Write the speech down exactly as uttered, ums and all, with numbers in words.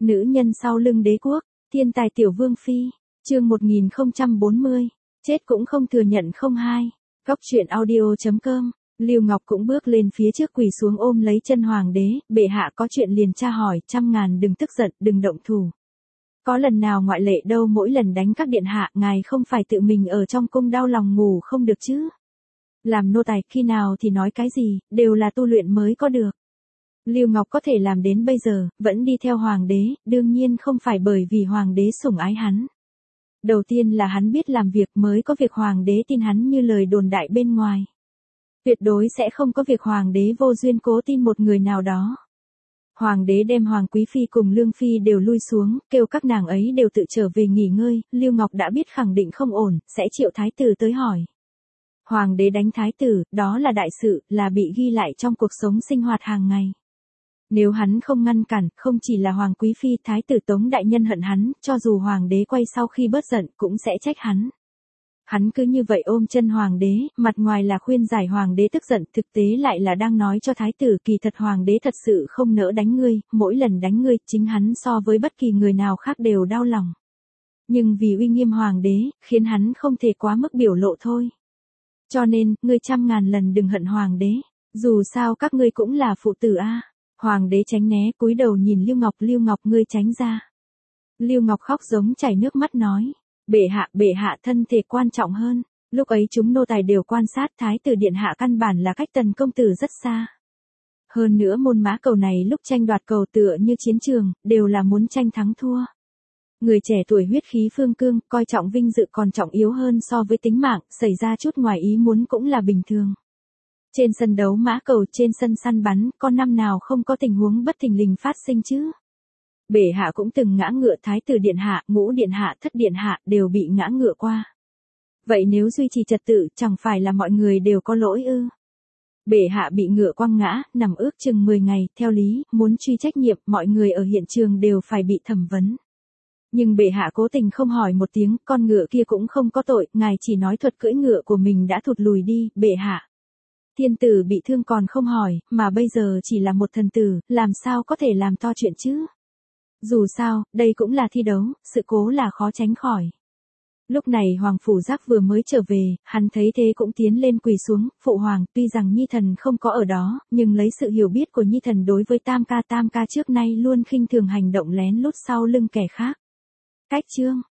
Nữ nhân sau lưng đế quốc, thiên tài tiểu vương phi, chương một nghìn không trăm bốn mươi, chết cũng không thừa nhận không hai. Góc truyện audio chấm com. Lưu Ngọc cũng bước lên phía trước quỳ xuống ôm lấy chân hoàng đế, bệ hạ có chuyện liền tra hỏi, trăm ngàn đừng tức giận, đừng động thủ. Có lần nào ngoại lệ đâu, mỗi lần đánh các điện hạ, ngài không phải tự mình ở trong cung đau lòng ngủ không được chứ. Làm nô tài khi nào thì nói cái gì, đều là tu luyện mới có được. Lưu Ngọc có thể làm đến bây giờ, vẫn đi theo hoàng đế, đương nhiên không phải bởi vì hoàng đế sủng ái hắn. Đầu tiên là hắn biết làm việc mới có việc hoàng đế tin hắn như lời đồn đại bên ngoài. Tuyệt đối sẽ không có việc hoàng đế vô duyên cố tin một người nào đó. Hoàng đế đem Hoàng Quý Phi cùng Lương Phi đều lui xuống, kêu các nàng ấy đều tự trở về nghỉ ngơi, Lưu Ngọc đã biết khẳng định không ổn, sẽ triệu thái tử tới hỏi. Hoàng đế đánh thái tử, đó là đại sự, là bị ghi lại trong cuộc sống sinh hoạt hàng ngày. Nếu hắn không ngăn cản, không chỉ là Hoàng Quý Phi, thái tử Tống đại nhân hận hắn, cho dù hoàng đế quay sau khi bớt giận, cũng sẽ trách hắn. Hắn cứ như vậy ôm chân hoàng đế, mặt ngoài là khuyên giải hoàng đế tức giận, thực tế lại là đang nói cho thái tử kỳ thật hoàng đế thật sự không nỡ đánh ngươi, mỗi lần đánh ngươi, chính hắn so với bất kỳ người nào khác đều đau lòng. Nhưng vì uy nghiêm hoàng đế, khiến hắn không thể quá mức biểu lộ thôi. Cho nên, ngươi trăm ngàn lần đừng hận hoàng đế, dù sao các ngươi cũng là phụ tử a. Hoàng đế tránh né, cúi đầu nhìn Lưu Ngọc, Lưu Ngọc ngươi tránh ra. Lưu Ngọc khóc giống chảy nước mắt nói. Bệ hạ, bệ hạ thân thể quan trọng hơn. Lúc ấy chúng nô tài đều quan sát thái tử điện hạ căn bản là cách tần công tử rất xa. Hơn nữa môn mã cầu này lúc tranh đoạt cầu tựa như chiến trường, đều là muốn tranh thắng thua. Người trẻ tuổi huyết khí phương cương, coi trọng vinh dự còn trọng yếu hơn so với tính mạng, xảy ra chút ngoài ý muốn cũng là bình thường. Trên sân đấu mã cầu, trên sân săn bắn, con năm nào không có tình huống bất thình lình phát sinh chứ. Bệ hạ cũng từng ngã ngựa, thái tử điện hạ, ngũ điện hạ, thất điện hạ, đều bị ngã ngựa qua. Vậy nếu duy trì trật tự, chẳng phải là mọi người đều có lỗi ư? Bệ hạ bị ngựa quăng ngã, nằm ước chừng mười ngày, theo lý, muốn truy trách nhiệm, mọi người ở hiện trường đều phải bị thẩm vấn. Nhưng bệ hạ cố tình không hỏi một tiếng, con ngựa kia cũng không có tội, ngài chỉ nói thuật cưỡi ngựa của mình đã thụt lùi đi, bệ hạ. Thiên tử bị thương còn không hỏi, mà bây giờ chỉ là một thần tử, làm sao có thể làm to chuyện chứ? Dù sao, đây cũng là thi đấu, sự cố là khó tránh khỏi. Lúc này Hoàng Phủ Giác vừa mới trở về, hắn thấy thế cũng tiến lên quỳ xuống, phụ hoàng, tuy rằng Nhi Thần không có ở đó, nhưng lấy sự hiểu biết của Nhi Thần đối với Tam ca Tam ca trước nay luôn khinh thường hành động lén lút sau lưng kẻ khác. Cách chương,